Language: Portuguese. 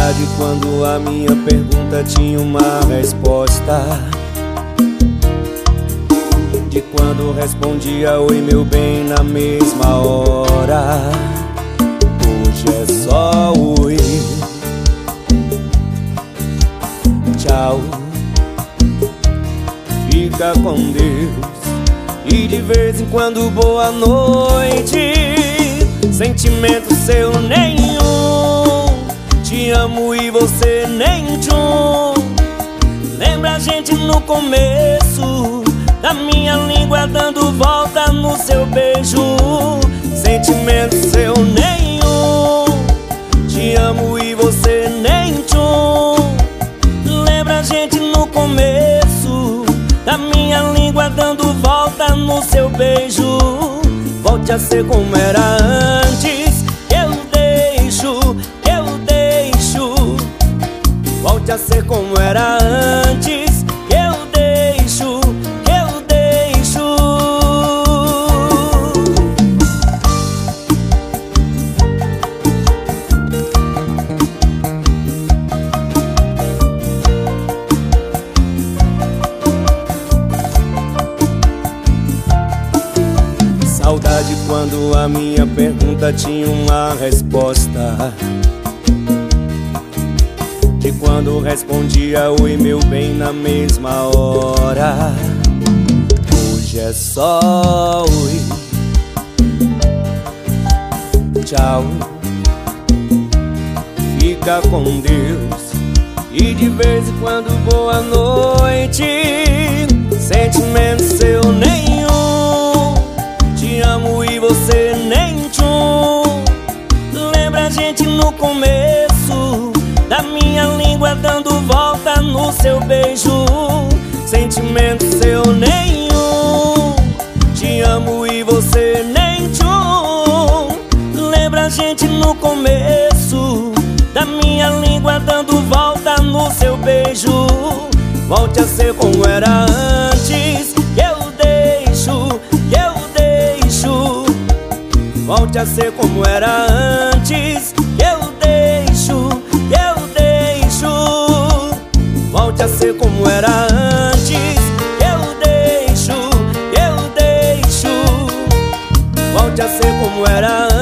Saudade quando a minha pergunta tinha uma resposta, de quando respondia oi meu bem na mesma hora. Hoje é só oi, tchau, fica com Deus, e de vez em quando boa noite. Sentimento seu nenhum, te amo e você nem tchum. Lembra a gente no começo, da minha língua dando volta no seu beijo. Sentimento seu nenhum, te amo e você nem tchum. Lembra a gente no começo, da minha língua dando volta no seu beijo. Volte a ser como era antes, eu deixo. Volte a ser como era antes, eu deixo. Saudade quando a minha pergunta tinha uma resposta, de quando respondia oi meu bem na mesma hora. Hoje é só oi, tchau, fica com Deus, e de vez em quando boa noite. Sentimento seu nenhum, te amo e você nem tchum. Lembra a gente no começo, da minha língua dando volta no seu beijo. Sentimento seu nenhum, te amo e você nem tchum. Lembra a gente no começo, da minha língua dando volta no seu beijo. Volte a ser como era antes, eu deixo. Volte a ser como era antes, eu deixo. Volte a ser como era antes, eu deixo. Volte a ser como era antes.